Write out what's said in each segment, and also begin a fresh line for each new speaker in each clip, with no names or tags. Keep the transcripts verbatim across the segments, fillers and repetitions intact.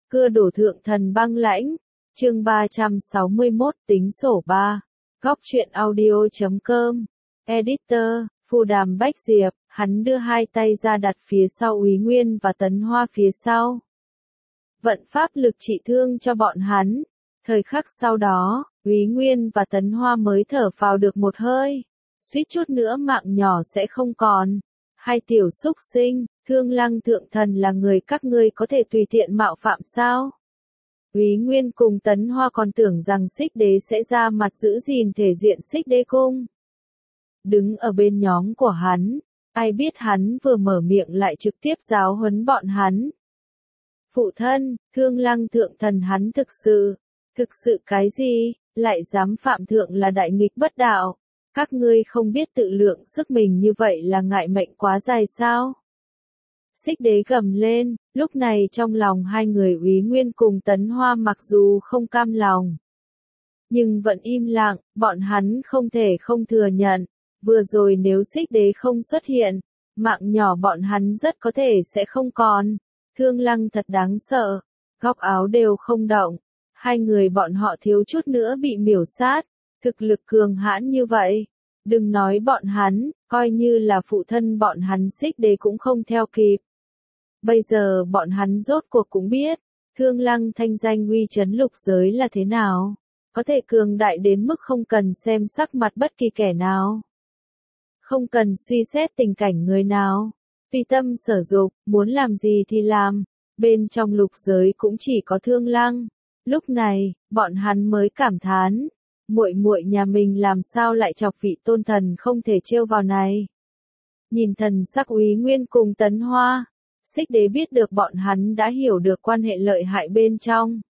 Cưa đổ thượng thần băng lãnh, chương ba trăm sáu mươi mốt tính sổ ba. Góc truyện audio chấm com. Editor, Phù Đàm Bách Diệp, hắn đưa hai tay ra đặt phía sau Úy Nguyên và Tấn Hoa phía sau. Vận pháp lực trị thương cho bọn hắn. Thời khắc sau đó, Úy Nguyên và Tấn Hoa mới thở phào được một hơi. Suýt chút nữa mạng nhỏ sẽ không còn. Hai tiểu xúc sinh, Thương Lăng thượng thần là người các ngươi có thể tùy tiện mạo phạm sao? Úy Nguyên cùng Tấn Hoa còn tưởng rằng Xích Đế sẽ ra mặt giữ gìn thể diện Xích Đế cung. Đứng ở bên nhóm của hắn, ai biết hắn vừa mở miệng lại trực tiếp giáo huấn bọn hắn. Phụ thân, Thương Lăng thượng thần hắn thực sự, thực sự cái gì, lại dám phạm thượng là đại nghịch bất đạo. Các ngươi không biết tự lượng sức mình như vậy là ngại mệnh quá dài sao? Xích Đế gầm lên, lúc này trong lòng hai người Úy Nguyên cùng Tấn Hoa mặc dù không cam lòng, nhưng vẫn im lặng, bọn hắn không thể không thừa nhận, vừa rồi nếu Xích Đế không xuất hiện, mạng nhỏ bọn hắn rất có thể sẽ không còn. Thương Lăng thật đáng sợ, góc áo đều không động, hai người bọn họ thiếu chút nữa bị miểu sát, thực lực cường hãn như vậy. Đừng nói bọn hắn, coi như là phụ thân bọn hắn Xích Đế cũng không theo kịp. Bây giờ bọn hắn rốt cuộc cũng biết, Thương Lăng thanh danh uy chấn lục giới là thế nào, có thể cường đại đến mức không cần xem sắc mặt bất kỳ kẻ nào, không cần suy xét tình cảnh người nào, tùy tâm sở dục, muốn làm gì thì làm, bên trong lục giới cũng chỉ có Thương Lăng. Lúc này, bọn hắn mới cảm thán, muội muội nhà mình làm sao lại chọc vị tôn thần không thể trêu vào này. Nhìn thần sắc Úy Nguyên cùng Tấn Hoa, Xích Đế biết được bọn hắn đã hiểu được quan hệ lợi hại bên trong.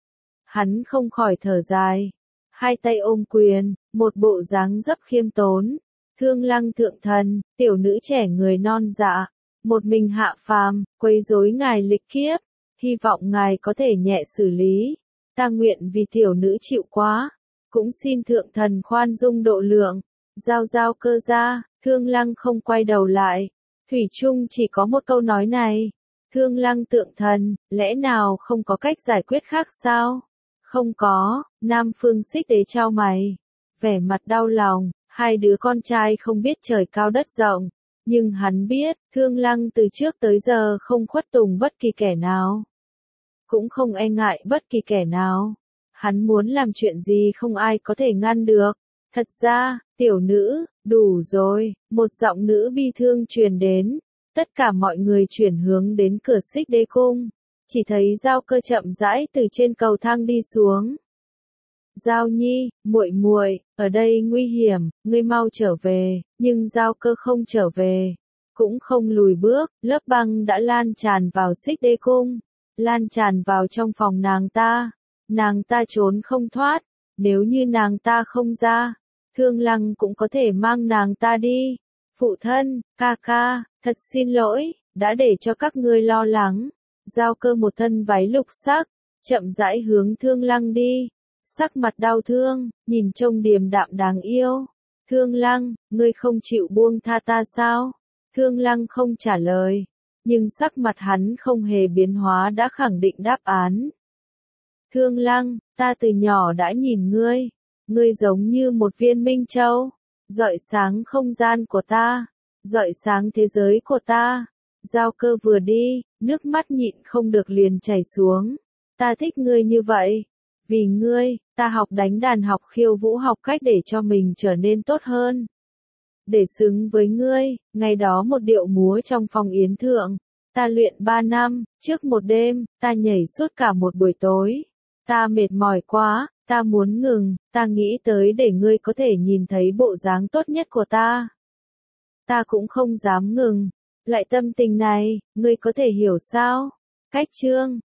Hắn không khỏi thở dài, hai tay ôm quyền, một bộ dáng dấp khiêm tốn. Thương Lăng thượng thần, tiểu nữ trẻ người non dạ, một mình hạ phàm, quấy rối ngài lịch kiếp, hy vọng ngài có thể nhẹ xử lý. Ta nguyện vì tiểu nữ chịu quá, cũng xin thượng thần khoan dung độ lượng. Giao giao cơ ra, Thương Lăng không quay đầu lại. Thủy chung chỉ có một câu nói này. Thương Lăng tượng thần, lẽ nào không có cách giải quyết khác sao? Không có, Nam Phương Xích Đế chau mày, vẻ mặt đau lòng, hai đứa con trai không biết trời cao đất rộng, nhưng hắn biết, Thương Lăng từ trước tới giờ không khuất tùng bất kỳ kẻ nào, cũng không e ngại bất kỳ kẻ nào. Hắn muốn làm chuyện gì không ai có thể ngăn được. Thật ra, tiểu nữ, đủ rồi, một giọng nữ bi thương truyền đến. Tất cả mọi người chuyển hướng đến cửa Xích Đế cung. Chỉ thấy Giao Cơ chậm rãi từ trên cầu thang đi xuống. Giao Nhi, muội muội, ở đây nguy hiểm, ngươi mau trở về. Nhưng Giao Cơ không trở về, cũng không lùi bước. Lớp băng đã lan tràn vào Xích Đế cung, lan tràn vào trong phòng nàng ta. Nàng ta trốn không thoát, nếu như nàng ta không ra, Thương Lăng cũng có thể mang nàng ta đi. Phụ thân, ca ca, thật xin lỗi, đã để cho các ngươi lo lắng. Giao Cơ một thân váy lục sắc, chậm rãi hướng Thương Lăng đi, sắc mặt đau thương, nhìn trông điềm đạm đáng yêu. Thương Lăng, ngươi không chịu buông tha ta sao? Thương Lăng không trả lời, nhưng sắc mặt hắn không hề biến hóa đã khẳng định đáp án. Thương Lăng, ta từ nhỏ đã nhìn ngươi, ngươi giống như một viên minh châu, rọi sáng không gian của ta, rọi sáng thế giới của ta. Giao Cơ vừa đi, nước mắt nhịn không được liền chảy xuống. Ta thích ngươi như vậy, vì ngươi, ta học đánh đàn, học khiêu vũ, học cách để cho mình trở nên tốt hơn. Để xứng với ngươi, ngày đó một điệu múa trong phòng yến thượng, ta luyện ba năm, trước một đêm, ta nhảy suốt cả một buổi tối. Ta mệt mỏi quá, ta muốn ngừng, ta nghĩ tới để ngươi có thể nhìn thấy bộ dáng tốt nhất của ta. Ta cũng không dám ngừng, lại tâm tình này, ngươi có thể hiểu sao? Cách chương